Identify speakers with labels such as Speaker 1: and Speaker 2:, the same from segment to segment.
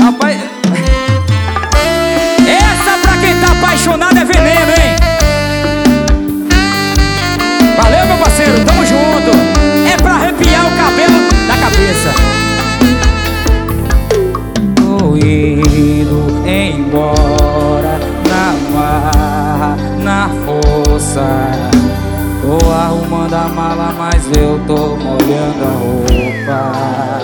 Speaker 1: Rapaz, essa pra quem tá apaixonado é veneno, hein? Valeu, meu parceiro, tamo junto. É pra arrepiar o cabelo da cabeça. Tô indo embora na marra, na força. Tô arrumando a mala, mas eu tô molhando a roupa.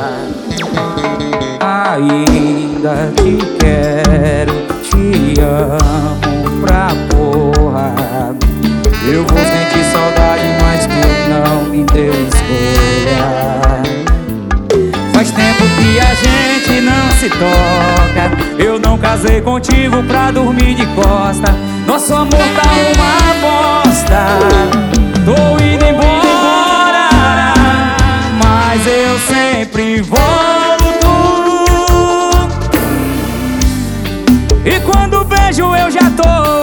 Speaker 1: Ainda te quero, te amo pra porra. Eu vou sentir saudade, mas tu não me deu escolha. Faz tempo que a gente não se toca. Eu não casei contigo pra dormir de costa. Nosso amor tá uma bosta. Tô indo embora, mas eu sempre volto. E quando beijo eu já tô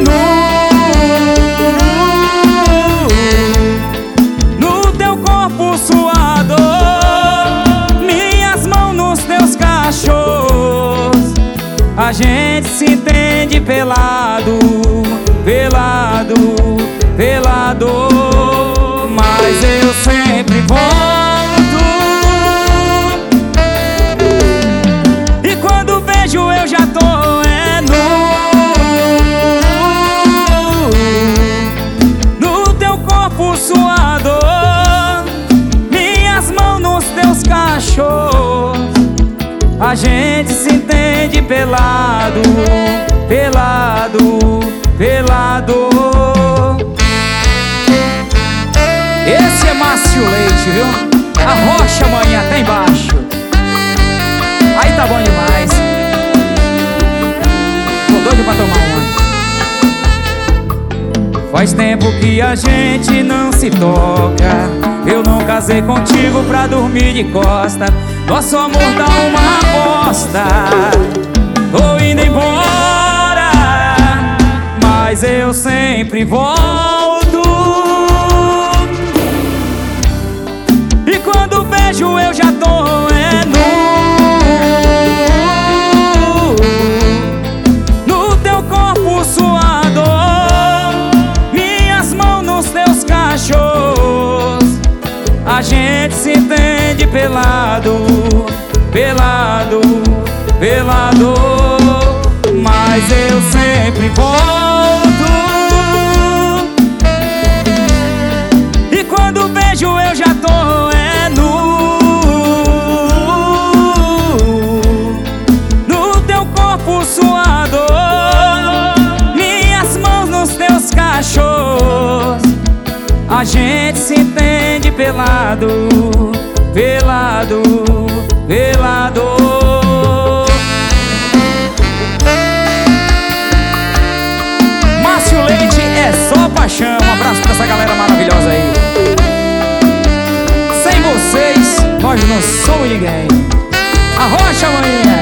Speaker 1: no teu corpo suado, minhas mãos nos teus cachos. A gente se entende pelado, pelado, pelado. Mas eu sempre volto. E quando beijo eu já tô no teu corpo suado, minhas mãos nos teus cachos. A gente se entende pelado, pelado, pelado. Esse é Márcio Leite, viu? A rocha amanhã até embaixo. Aí tá bom demais. Tô doido pra tomar uma. Faz tempo que a gente não se toca. Eu não casei contigo pra dormir de costa. Nosso amor dá uma bosta. Tô indo embora, mas eu sempre volto. E quando beijo eu já tô no teu corpo suado, minhas mãos nos teus cachos. A gente se entende pelado, pelado, pelado. Mas eu sempre volto. E quando beijo eu já tô no teu corpo suado, minhas mãos nos teus cachos. A gente se entende pelado, pelado, pelado. Márcio Leite é só paixão. Um abraço pra essa galera maravilhosa aí. Sem vocês, nós não somos ninguém. A rocha amanhã.